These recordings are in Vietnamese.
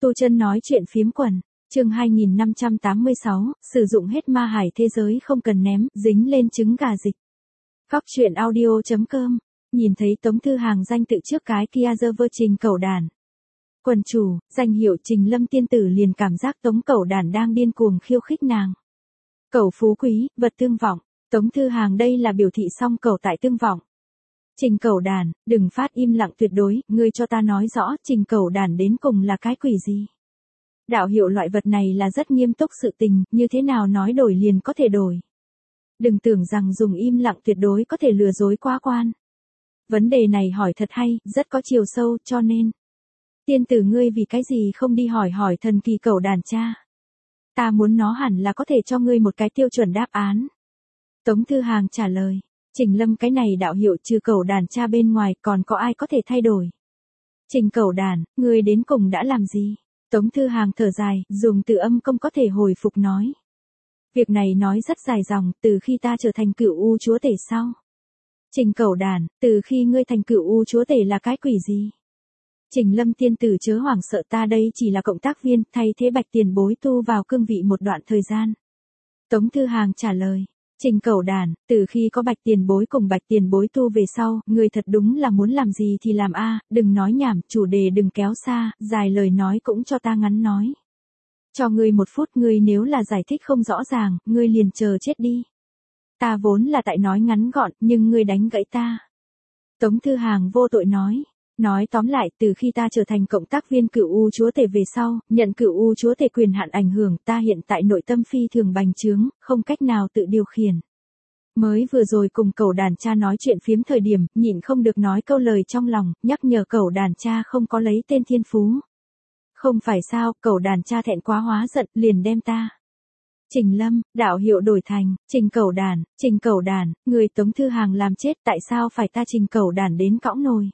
Tu Chân nói chuyện phiếm quần, chương 2586, sử dụng hết ma hải thế giới không cần ném, dính lên trứng gà dịch. Góc chuyện audio.com, nhìn thấy Tống Thư Hàng danh tự trước cái kia vơ Trình Cẩu Đản. Quần chủ, danh hiệu Trình Lâm tiên tử liền cảm giác Tống Cẩu Đản đang điên cuồng khiêu khích nàng. Cẩu phú quý, vật tương vọng, Tống Thư Hàng đây là biểu thị song cẩu tại tương vọng. Trình Cẩu Đản, đừng phát im lặng tuyệt đối, ngươi cho ta nói rõ Trình Cẩu Đản đến cùng là cái quỷ gì. Đạo hiệu loại vật này là rất nghiêm túc sự tình, như thế nào nói đổi liền có thể đổi. Đừng tưởng rằng dùng im lặng tuyệt đối có thể lừa dối quá quan. Vấn đề này hỏi thật hay, rất có chiều sâu, cho nên. Tiên tử ngươi vì cái gì không đi hỏi thần kỳ Cẩu Đản cha. Ta muốn nó hẳn là có thể cho ngươi một cái tiêu chuẩn đáp án. Tống Thư Hàng trả lời. Trình Lâm cái này đạo hiệu trừ Cẩu Đản cha bên ngoài còn có ai có thể thay đổi. Trình Cẩu Đản, ngươi đến cùng đã làm gì? Tống Thư Hàng thở dài, dùng từ âm công có thể hồi phục nói. Việc này nói rất dài dòng, từ khi ta trở thành Cửu U chúa tể sau. Trình Cẩu Đản, từ khi ngươi thành Cửu U chúa tể là cái quỷ gì? Trình Lâm tiên tử chớ hoảng sợ, ta đây chỉ là cộng tác viên, thay thế Bạch Tiền Bối tu vào cương vị một đoạn thời gian. Tống Thư Hàng trả lời. Trình Cẩu Đản, từ khi có Bạch Tiền Bối cùng Bạch Tiền Bối tu về sau, ngươi thật đúng là muốn làm gì thì làm a, đừng nói nhảm, chủ đề đừng kéo xa, dài lời nói cũng cho ta ngắn nói. Cho ngươi 1 phút, ngươi nếu là giải thích không rõ ràng, ngươi liền chờ chết đi. Ta vốn là tại nói ngắn gọn, nhưng ngươi đánh gãy ta. Tống Thư Hàng vô tội nói. Nói tóm lại, từ khi ta trở thành cộng tác viên Cửu U chúa tể về sau, nhận Cửu U chúa tể quyền hạn ảnh hưởng, ta hiện tại nội tâm phi thường bành trướng, không cách nào tự điều khiển. Mới vừa rồi cùng Cẩu Đản cha nói chuyện phiếm thời điểm, nhịn không được nói câu lời trong lòng, nhắc nhở Cẩu Đản cha không có lấy tên thiên phú. Không phải sao, Cẩu Đản cha thẹn quá hóa giận, liền đem ta. Trình Lâm, đạo hiệu đổi thành, Trình Cẩu Đản, người Tống Thư Hàng làm chết, tại sao phải ta Trình Cẩu Đản đến cõng nồi?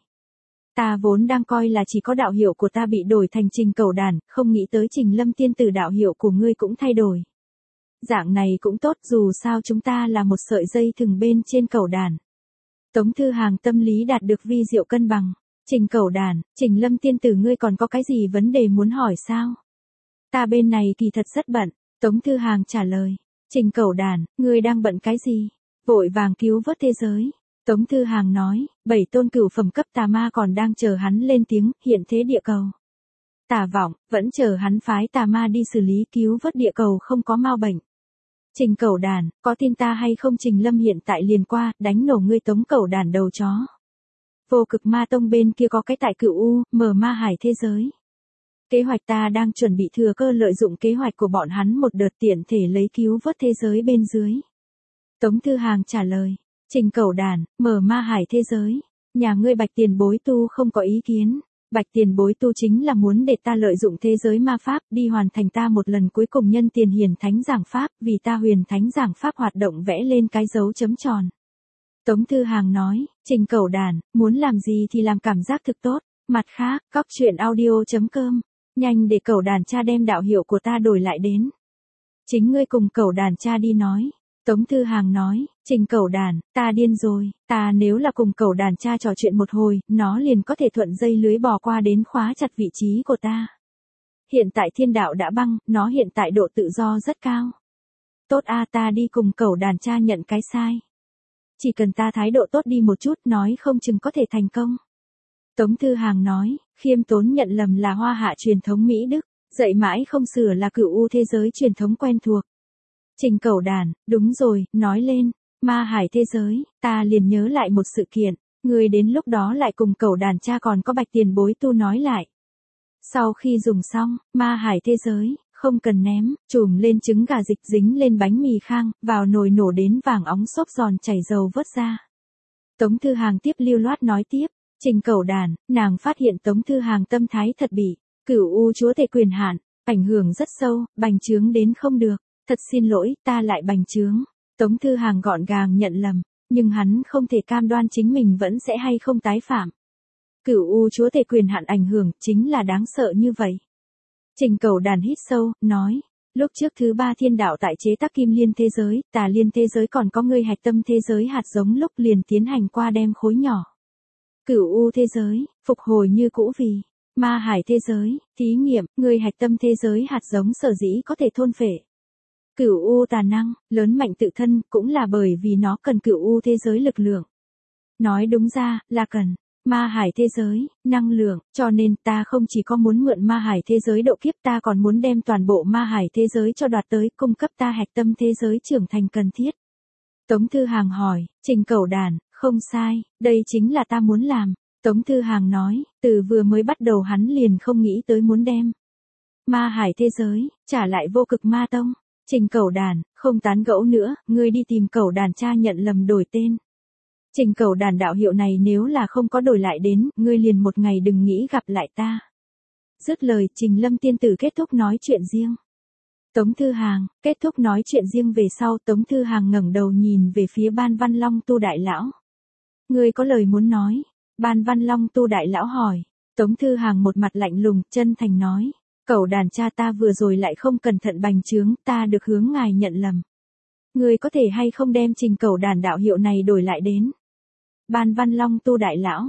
Ta vốn đang coi là chỉ có đạo hiệu của ta bị đổi thành Trình Cẩu Đản, không nghĩ tới Trình Lâm tiên tử đạo hiệu của ngươi cũng thay đổi. Dạng này cũng tốt, dù sao chúng ta là một sợi dây thừng bên trên Cẩu Đản. Tống Thư Hàng tâm lý đạt được vi diệu cân bằng. Trình Cẩu Đản, Trình Lâm tiên tử ngươi còn có cái gì vấn đề muốn hỏi sao? Ta bên này kỳ thật rất bận. Tống Thư Hàng trả lời. Trình Cẩu Đản, ngươi đang bận cái gì? Vội vàng cứu vớt thế giới. Tống Thư Hàng nói, 7 tôn cửu phẩm cấp tà ma còn đang chờ hắn lên tiếng, hiện thế địa cầu. Tà vọng, vẫn chờ hắn phái tà ma đi xử lý cứu vớt địa cầu không có mau bệnh. Trình Cẩu Đản, có tin ta hay không? Trình Lâm hiện tại liền qua, đánh nổ ngươi Tống Cẩu Đản đầu chó. Vô Cực Ma Tông bên kia có cái tại Cửu U, mở ma hải thế giới. Kế hoạch ta đang chuẩn bị thừa cơ lợi dụng kế hoạch của bọn hắn một đợt tiện thể lấy cứu vớt thế giới bên dưới. Tống Thư Hàng trả lời. Trình Cẩu Đản, mở ma hải thế giới. Nhà ngươi Bạch Tiền Bối tu không có ý kiến. Bạch Tiền Bối tu chính là muốn để ta lợi dụng thế giới ma pháp đi hoàn thành ta một lần cuối cùng nhân tiền hiền thánh giảng pháp, vì ta huyền thánh giảng pháp hoạt động vẽ lên cái dấu chấm tròn. Tống Thư Hàng nói, Trình Cẩu Đản, muốn làm gì thì làm, cảm giác thực tốt. Mặt khác, góc chuyện audio.com, nhanh để Cẩu Đản cha đem đạo hiệu của ta đổi lại đến. Chính ngươi cùng Cẩu Đản cha đi nói. Tống Thư Hàng nói, Trình Cẩu Đản, ta điên rồi, ta nếu là cùng Cẩu Đản cha trò chuyện một hồi, nó liền có thể thuận dây lưới bò qua đến khóa chặt vị trí của ta. Hiện tại thiên đạo đã băng, nó hiện tại độ tự do rất cao. Tốt a, ta đi cùng Cẩu Đản cha nhận cái sai. Chỉ cần ta thái độ tốt đi một chút, nói không chừng có thể thành công. Tống Thư Hàng nói, khiêm tốn nhận lầm là Hoa Hạ truyền thống Mỹ Đức, dạy mãi không sửa là Cửu U thế giới truyền thống quen thuộc. Trình Cẩu Đản, đúng rồi, nói lên, ma hải thế giới, ta liền nhớ lại một sự kiện, người đến lúc đó lại cùng Cẩu Đản cha còn có Bạch Tiền Bối tu nói lại. Sau khi dùng xong, ma hải thế giới, không cần ném, trùm lên trứng gà dịch dính lên bánh mì khang, vào nồi nổ đến vàng óng xốp giòn chảy dầu vớt ra. Tống Thư Hàng tiếp lưu loát nói tiếp, Trình Cẩu Đản, nàng phát hiện Tống Thư Hàng tâm thái thật bị, Cửu U chúa tể quyền hạn, ảnh hưởng rất sâu, bành trướng đến không được. Thật xin lỗi, ta lại bành trướng. Tống Thư Hàng gọn gàng nhận lầm, nhưng hắn không thể cam đoan chính mình vẫn sẽ hay không tái phạm. Cửu U chúa tể quyền hạn ảnh hưởng chính là đáng sợ như vậy. Trình Cẩu Đản hít sâu, nói, lúc trước thứ 3 thiên đạo tại chế tác Kim Liên thế giới, Tà Liên thế giới còn có ngươi hạch tâm thế giới hạt giống lúc liền tiến hành qua đem khối nhỏ. Cửu U thế giới, phục hồi như cũ vì Ma hải thế giới, thí nghiệm, người hạch tâm thế giới hạt giống sở dĩ có thể thôn phệ cửu u tà năng, lớn mạnh tự thân, cũng là bởi vì nó cần cửu u thế giới lực lượng. Nói đúng ra, là cần ma hải thế giới, năng lượng, cho nên ta không chỉ có muốn mượn ma hải thế giới độ kiếp, ta còn muốn đem toàn bộ ma hải thế giới cho đoạt tới, cung cấp ta hạch tâm thế giới trưởng thành cần thiết. Tống Thư Hàng hỏi, Trình Cẩu Đản, không sai, đây chính là ta muốn làm. Tống Thư Hàng nói, từ vừa mới bắt đầu hắn liền không nghĩ tới muốn đem ma hải thế giới trả lại Vô Cực Ma Tông. Trình Cẩu Đản, không tán gẫu nữa, ngươi đi tìm Cẩu Đản cha nhận lầm đổi tên. Trình Cẩu Đản đạo hiệu này nếu là không có đổi lại đến, ngươi liền một ngày đừng nghĩ gặp lại ta. Dứt lời, Trình Lâm tiên tử kết thúc nói chuyện riêng. Tống Thư Hàng, kết thúc nói chuyện riêng về sau, Tống Thư Hàng ngẩng đầu nhìn về phía Ban Văn Long Tu đại lão. Ngươi có lời muốn nói? Ban Văn Long Tu đại lão hỏi. Tống Thư Hàng một mặt lạnh lùng, chân thành nói. Cẩu Đản cha ta vừa rồi lại không cẩn thận bành trướng, ta được hướng ngài nhận lầm. Ngươi có thể hay không đem Trình Cẩu Đản đạo hiệu này đổi lại đến? Ban Văn Long Tu đại lão.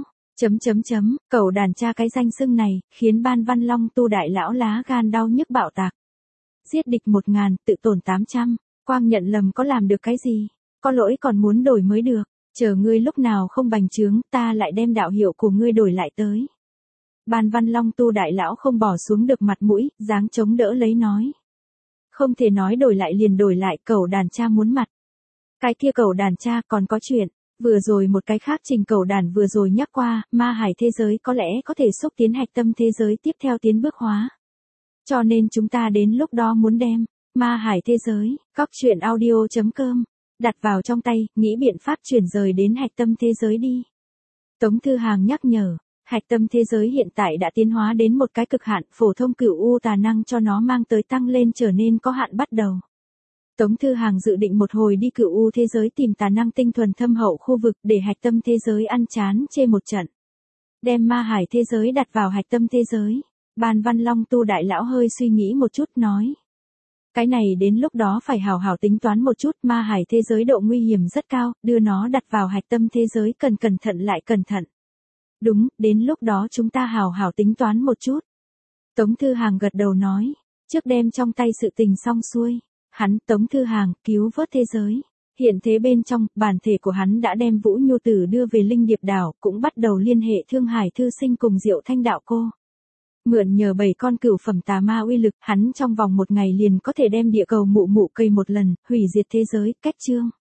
Cẩu Đản cha cái danh xưng này, khiến Ban Văn Long Tu đại lão lá gan đau nhức bạo tạc. Giết địch 1000, tự tổn 800, quang nhận lầm có làm được cái gì? Có lỗi còn muốn đổi mới được, chờ ngươi lúc nào không bành trướng, ta lại đem đạo hiệu của ngươi đổi lại tới. Ban Văn Long Tu đại lão không bỏ xuống được mặt mũi, dáng chống đỡ lấy nói. Không thể nói đổi lại liền đổi lại, Cẩu Đản cha muốn mặt. Cái kia Cẩu Đản cha còn có chuyện, vừa rồi một cái khác Trình Cẩu Đản vừa rồi nhắc qua, ma hải thế giới có lẽ có thể xúc tiến hạch tâm thế giới tiếp theo tiến bước hóa. Cho nên chúng ta đến lúc đó muốn đem ma hải thế giới, coctruyện.audio.com đặt vào trong tay, nghĩ biện pháp chuyển rời đến hạch tâm thế giới đi. Tống Thư Hàng nhắc nhở, hạch tâm thế giới hiện tại đã tiến hóa đến một cái cực hạn, phổ thông cửu u tà năng cho nó mang tới tăng lên trở nên có hạn bắt đầu. Tống Thư Hàng dự định một hồi đi cửu u thế giới tìm tà năng tinh thuần thâm hậu khu vực để hạch tâm thế giới ăn chán chê một trận. Đem ma hải thế giới đặt vào hạch tâm thế giới. Ban Văn Long Tu đại lão hơi suy nghĩ một chút nói. Cái này đến lúc đó phải hào hào tính toán một chút, ma hải thế giới độ nguy hiểm rất cao, đưa nó đặt vào hạch tâm thế giới cần cẩn thận lại cẩn thận. Đúng, đến lúc đó chúng ta hào hào tính toán một chút. Tống Thư Hàng gật đầu nói, trước đem trong tay sự tình xong xuôi, hắn Tống Thư Hàng cứu vớt thế giới. Hiện thế bên trong, bản thể của hắn đã đem Vũ Nhu Tử đưa về Linh Điệp Đảo, cũng bắt đầu liên hệ Thương Hải Thư Sinh cùng Diệu Thanh đạo cô. Mượn nhờ 7 con cửu phẩm tà ma uy lực, hắn trong vòng một ngày liền có thể đem địa cầu mụ mụ cây một lần, hủy diệt thế giới, cách chương.